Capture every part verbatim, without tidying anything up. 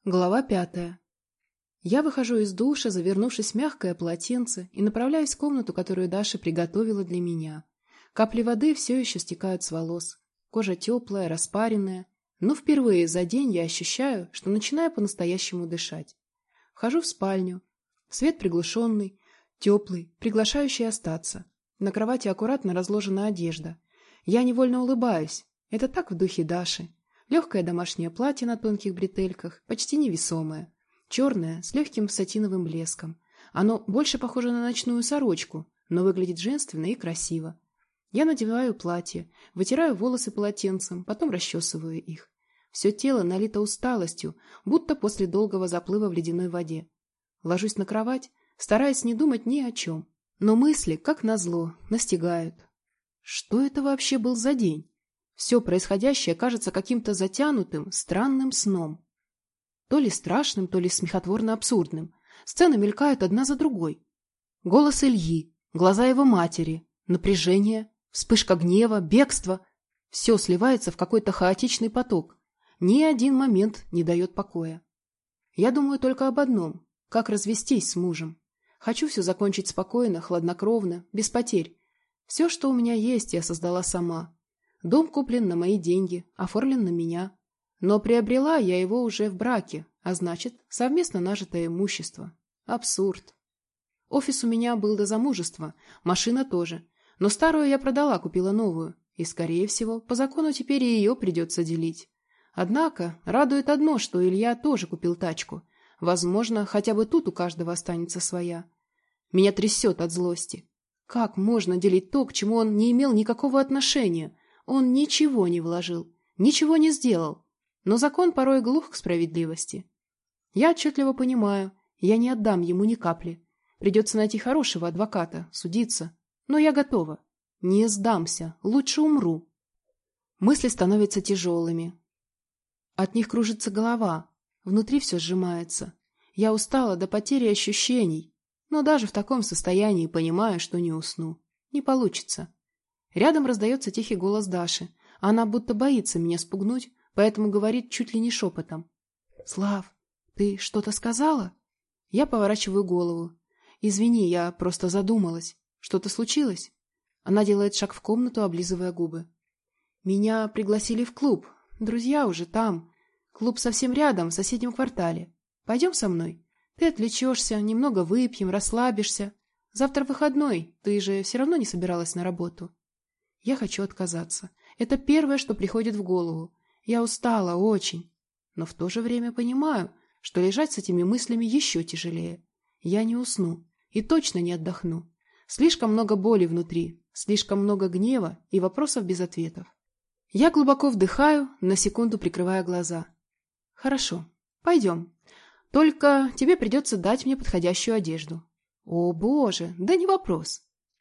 Глава пятая. Я выхожу из душа, завернувшись в мягкое полотенце, и направляюсь в комнату, которую Даша приготовила для меня. Капли воды все еще стекают с волос. Кожа теплая, распаренная. Но впервые за день я ощущаю, что начинаю по-настоящему дышать. Вхожу в спальню. Свет приглушенный, теплый, приглашающий остаться. На кровати аккуратно разложена одежда. Я невольно улыбаюсь. Это так в духе Даши. Легкое домашнее платье на тонких бретельках, почти невесомое. Черное, с легким сатиновым блеском. Оно больше похоже на ночную сорочку, но выглядит женственно и красиво. Я надеваю платье, вытираю волосы полотенцем, потом расчесываю их. Все тело налито усталостью, будто после долгого заплыва в ледяной воде. Ложусь на кровать, стараясь не думать ни о чем. Но мысли, как назло, настигают. Что это вообще был за день? Все происходящее кажется каким-то затянутым, странным сном. То ли страшным, то ли смехотворно-абсурдным. Сцены мелькают одна за другой. Голос Ильи, глаза его матери, напряжение, вспышка гнева, бегство. Все сливается в какой-то хаотичный поток. Ни один момент не дает покоя. Я думаю только об одном – как развестись с мужем. Хочу все закончить спокойно, хладнокровно, без потерь. Все, что у меня есть, я создала сама. Дом куплен на мои деньги, оформлен на меня. Но приобрела я его уже в браке, а значит, совместно нажитое имущество. Абсурд. Офис у меня был до замужества, машина тоже. Но старую я продала, купила новую. И, скорее всего, по закону теперь и ее придется делить. Однако, радует одно, что Илья тоже купил тачку. Возможно, хотя бы тут у каждого останется своя. Меня трясет от злости. Как можно делить то, к чему он не имел никакого отношения? Он ничего не вложил, ничего не сделал, но закон порой глух к справедливости. Я отчетливо понимаю, я не отдам ему ни капли. Придется найти хорошего адвоката, судиться, но я готова. Не сдамся, лучше умру. Мысли становятся тяжелыми. От них кружится голова, внутри все сжимается. Я устала до потери ощущений, но даже в таком состоянии понимаю, что не усну. Не получится. Рядом раздается тихий голос Даши. Она будто боится меня спугнуть, поэтому говорит чуть ли не шепотом. «Слав, ты что-то сказала?» Я поворачиваю голову. «Извини, я просто задумалась. Что-то случилось?» Она делает шаг в комнату, облизывая губы. «Меня пригласили в клуб. Друзья уже там. Клуб совсем рядом, в соседнем квартале. Пойдем со мной? Ты отвлечешься, немного выпьем, расслабишься. Завтра выходной, ты же все равно не собиралась на работу». Я хочу отказаться. Это первое, что приходит в голову. Я устала очень. Но в то же время понимаю, что лежать с этими мыслями еще тяжелее. Я не усну и точно не отдохну. Слишком много боли внутри, слишком много гнева и вопросов без ответов. Я глубоко вдыхаю, на секунду прикрывая глаза. Хорошо, пойдем. Только тебе придется дать мне подходящую одежду. О, боже, да не вопрос.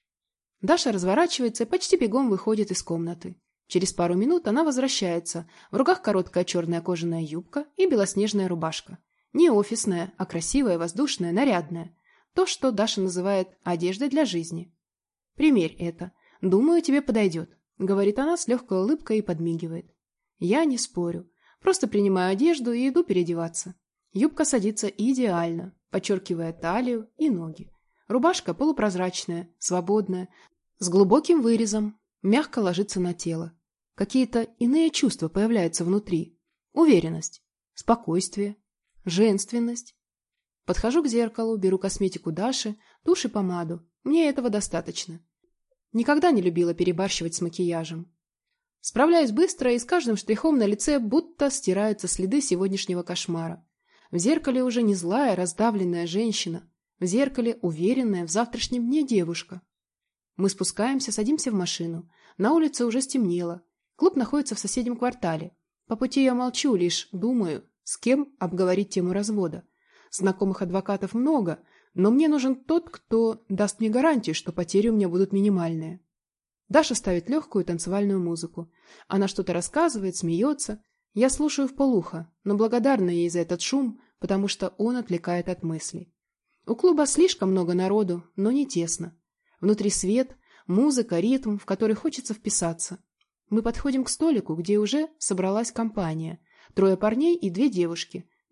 Даша разворачивается и почти бегом выходит из комнаты. Через пару минут она возвращается. В руках короткая черная кожаная юбка и белоснежная рубашка. Не офисная, а красивая, воздушная, нарядная. То, что Даша называет одеждой для жизни. «Примерь это. Думаю, тебе подойдет», — говорит она с легкой улыбкой и подмигивает. Я не спорю. Просто принимаю одежду и иду переодеваться. Юбка садится идеально, подчеркивая талию и ноги. Рубашка полупрозрачная, свободная, с глубоким вырезом, мягко ложится на тело. Какие-то иные чувства появляются внутри. Уверенность, спокойствие, женственность. Подхожу к зеркалу, беру косметику Даши, тушь и помаду. Мне этого достаточно. Никогда не любила перебарщивать с макияжем. Справляюсь быстро, и с каждым штрихом на лице будто стираются следы сегодняшнего кошмара. В зеркале уже не злая, раздавленная женщина. В зеркале уверенная в завтрашнем дне девушка. Мы спускаемся, садимся в машину. На улице уже стемнело. Клуб находится в соседнем квартале. По пути я молчу, лишь думаю, с кем обговорить тему развода. Знакомых адвокатов много, но мне нужен тот, кто даст мне гарантию, что потери у меня будут минимальные. Даша ставит легкую танцевальную музыку. Она что-то рассказывает, смеется. Я слушаю вполуха, но благодарна ей за этот шум, потому что он отвлекает от мыслей. У клуба слишком много народу, но не тесно. Внутри свет, музыка, ритм, в который хочется вписаться. Мы подходим к столику, где уже собралась компания. Трое парней и две девушки.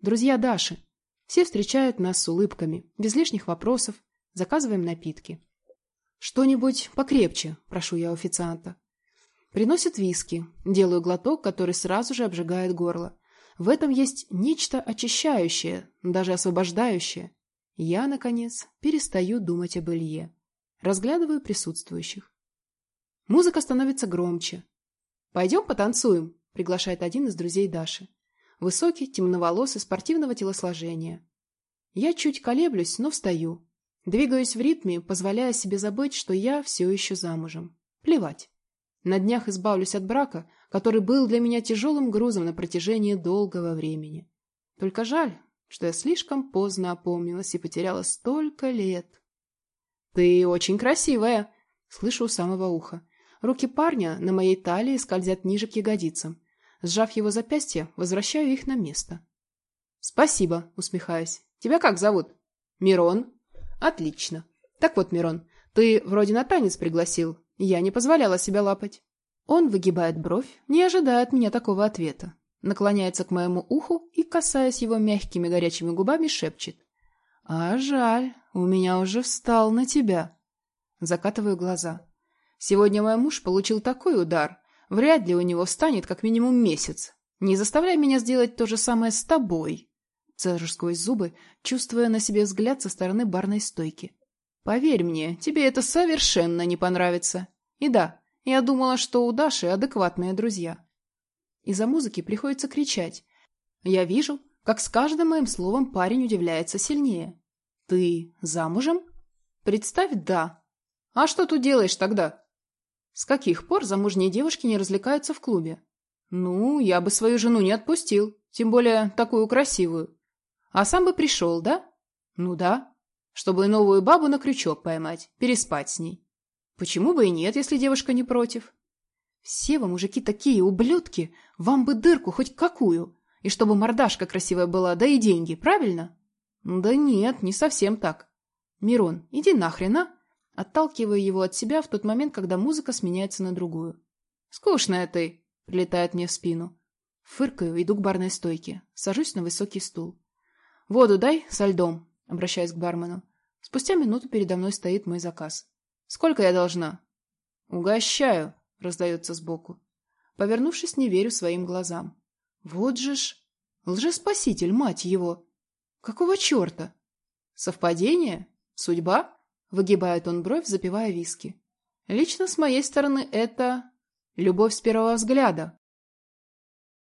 Друзья Даши. Все встречают нас с улыбками, без лишних вопросов, заказываем напитки. «Что-нибудь покрепче», – прошу я у официанта. Приносят виски, делаю глоток, который сразу же обжигает горло. В этом есть нечто очищающее, даже освобождающее. Я, наконец, перестаю думать об Илье. Разглядываю присутствующих. Музыка становится громче. «Пойдем потанцуем», – приглашает один из друзей Даши. Высокий, темноволосый, спортивного телосложения. Я чуть колеблюсь, но встаю. Двигаюсь в ритме, позволяя себе забыть, что я все еще замужем. Плевать. На днях избавлюсь от брака, который был для меня тяжелым грузом на протяжении долгого времени. Только жаль, что я слишком поздно опомнилась и потеряла столько лет. «Ты очень красивая!» — слышу у самого уха. Руки парня на моей талии скользят ниже к ягодицам. Сжав его запястье, возвращаю их на место. «Спасибо», — усмехаюсь. «Тебя как зовут?» «Мирон». «Отлично. Так вот, Мирон, ты вроде на танец пригласил. Я не позволяла себя лапать». Он выгибает бровь, не ожидая от меня такого ответа. Наклоняется к моему уху и, касаясь его мягкими горячими губами, шепчет. «А жаль, у меня уже встал на тебя». Закатываю глаза. Сегодня мой муж получил такой удар. Вряд ли у него встанет как минимум месяц. Не заставляй меня сделать то же самое с тобой. Цежу сквозь зубы, чувствуя на себе взгляд со стороны барной стойки. Поверь мне, тебе это совершенно не понравится. И да, я думала, что у Даши адекватные друзья. Из-за музыки приходится кричать. Я вижу, как с каждым моим словом парень удивляется сильнее. Ты замужем? Представь, да. А что тут делаешь тогда? С каких пор замужние девушки не развлекаются в клубе? Ну, я бы свою жену не отпустил, тем более такую красивую. А сам бы пришел, да? Ну да. Чтобы новую бабу на крючок поймать, переспать с ней. Почему бы и нет, если девушка не против? Все вы, мужики, такие ублюдки, вам бы дырку хоть какую, и чтобы мордашка красивая была, да и деньги, правильно? Да нет, не совсем так. Мирон, иди нахрен, а? Отталкиваю его от себя в тот момент, когда музыка сменяется на другую. Скучная ты, прилетает мне в спину. Фыркаю, иду к барной стойке, сажусь на высокий стул. Воду дай со льдом, обращаюсь к бармену. Спустя минуту передо мной стоит мой заказ. Сколько я должна? Угощаю, раздается сбоку. Повернувшись, не верю своим глазам. Вот же ж... Лжеспаситель, мать его! Какого черта? Совпадение? Судьба? Выгибает он бровь, запивая виски. Лично с моей стороны это... Любовь с первого взгляда,